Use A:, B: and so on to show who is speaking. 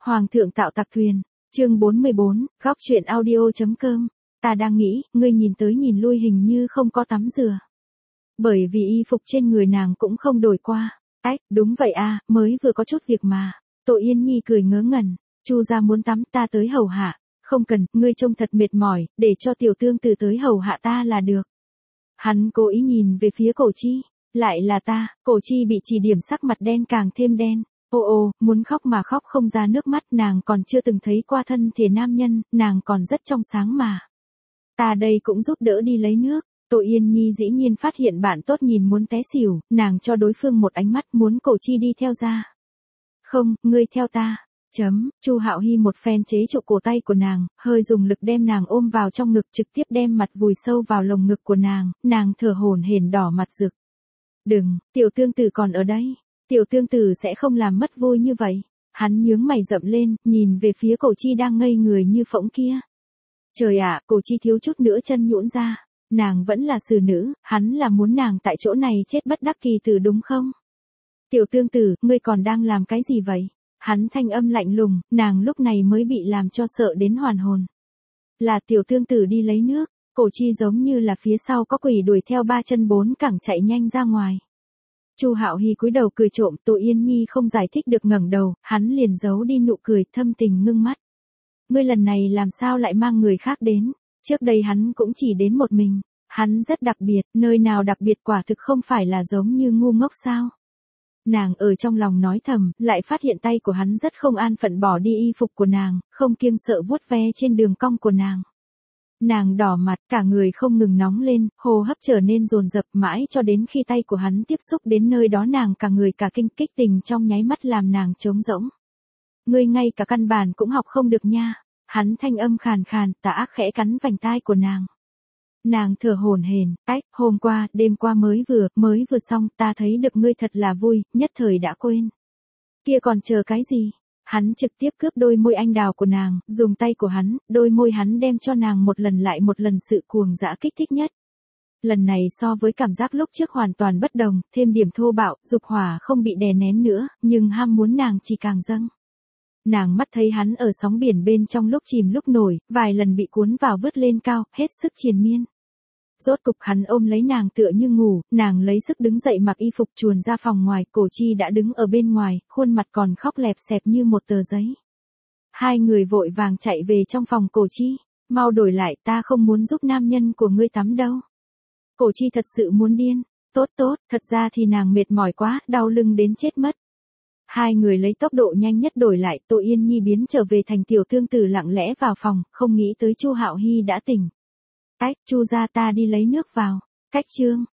A: Hoàng thượng tạo tặc thuyền, chương 44, góc truyện audio.com. Ta đang nghĩ, ngươi nhìn tới nhìn lui hình như không có tắm rửa. Bởi vì y phục trên người nàng cũng không đổi qua. Ách, đúng vậy à, mới vừa có chút việc mà. Tô Yên Nhi cười ngớ ngẩn, Chu gia muốn tắm ta tới hầu hạ. Không cần, ngươi trông thật mệt mỏi, để cho tiểu tương từ tới hầu hạ ta là được. Hắn cố ý nhìn về phía Cổ Chi, lại là ta. Cổ Chi bị chỉ điểm sắc mặt đen càng thêm đen. Ô, muốn khóc mà khóc không ra nước mắt, nàng còn chưa từng thấy qua thân thể nam nhân, nàng còn rất trong sáng mà. Ta đây cũng giúp đỡ đi lấy nước. Tô Yên Nhi dĩ nhiên phát hiện bạn tốt nhìn muốn té xỉu, nàng cho đối phương một ánh mắt muốn Cổ Chi đi theo ra. Không, ngươi theo ta. Chu Hạo Hy một phen chế trụ cổ tay của nàng, hơi dùng lực đem nàng ôm vào trong ngực, trực tiếp đem mặt vùi sâu vào lồng ngực của nàng thở hổn hển đỏ mặt rực. Đừng, tiểu tương tử còn ở đây. Tiểu tương tử sẽ không làm mất vui như vậy. Hắn nhướng mày rậm lên, nhìn về phía Cổ Chi đang ngây người như phỗng kia. Trời ạ, Cổ Chi thiếu chút nữa chân nhũn ra. Nàng vẫn là xử nữ, hắn là muốn nàng tại chỗ này chết bất đắc kỳ tử đúng không? Tiểu tương tử, ngươi còn đang làm cái gì vậy? Hắn thanh âm lạnh lùng, nàng lúc này mới bị làm cho sợ đến hoàn hồn. Là tiểu tương tử đi lấy nước. Cổ Chi giống như là phía sau có quỷ đuổi theo ba chân bốn cẳng chạy nhanh ra ngoài. Chu Hạo Hy cúi đầu cười trộm, Tô Yên Nhi không giải thích được ngẩng đầu, hắn liền giấu đi nụ cười, thâm tình ngưng mắt. Ngươi lần này làm sao lại mang người khác đến? Trước đây hắn cũng chỉ đến một mình. Hắn rất đặc biệt, nơi nào đặc biệt quả thực không phải là giống như ngu ngốc sao? Nàng ở trong lòng nói thầm, lại phát hiện tay của hắn rất không an phận bỏ đi y phục của nàng, không kiêng sợ vuốt ve trên đường cong của nàng. Nàng đỏ mặt, cả người không ngừng nóng lên, hô hấp trở nên dồn dập mãi cho đến khi tay của hắn tiếp xúc đến nơi đó, nàng cả người cả kinh, kích tình trong nháy mắt làm nàng trống rỗng. Ngươi ngay cả căn bản cũng học không được nha. Hắn thanh âm khàn khàn, tà ác khẽ cắn vành tai của nàng. Nàng thở hổn hển, hôm qua, đêm qua mới vừa xong, ta thấy được ngươi thật là vui, nhất thời đã quên. Kia còn chờ cái gì? Hắn trực tiếp cướp đôi môi anh đào của nàng, dùng tay của hắn, đôi môi hắn đem cho nàng một lần lại một lần sự cuồng dã kích thích nhất. Lần này so với cảm giác lúc trước hoàn toàn bất đồng, thêm điểm thô bạo, dục hỏa không bị đè nén nữa, nhưng ham muốn nàng chỉ càng dâng. Nàng mắt thấy hắn ở sóng biển bên trong lúc chìm lúc nổi, vài lần bị cuốn vào vứt lên cao, hết sức triền miên. Rốt cục hắn ôm lấy nàng tựa như ngủ, nàng lấy sức đứng dậy mặc y phục chuồn ra phòng ngoài, Cổ Chi đã đứng ở bên ngoài, khuôn mặt còn khóc lẹp xẹp như một tờ giấy. Hai người vội vàng chạy về trong phòng. Cổ Chi, mau đổi lại, ta không muốn giúp nam nhân của ngươi tắm đâu. Cổ Chi thật sự muốn điên. Tốt, thật ra thì nàng mệt mỏi quá, đau lưng đến chết mất. Hai người lấy tốc độ nhanh nhất đổi lại, Tô Yên Nhi biến trở về thành tiểu tương tử lặng lẽ vào phòng, không nghĩ tới Chu Hạo Hy đã tỉnh. Chu gia, ta đi lấy nước vào. Chương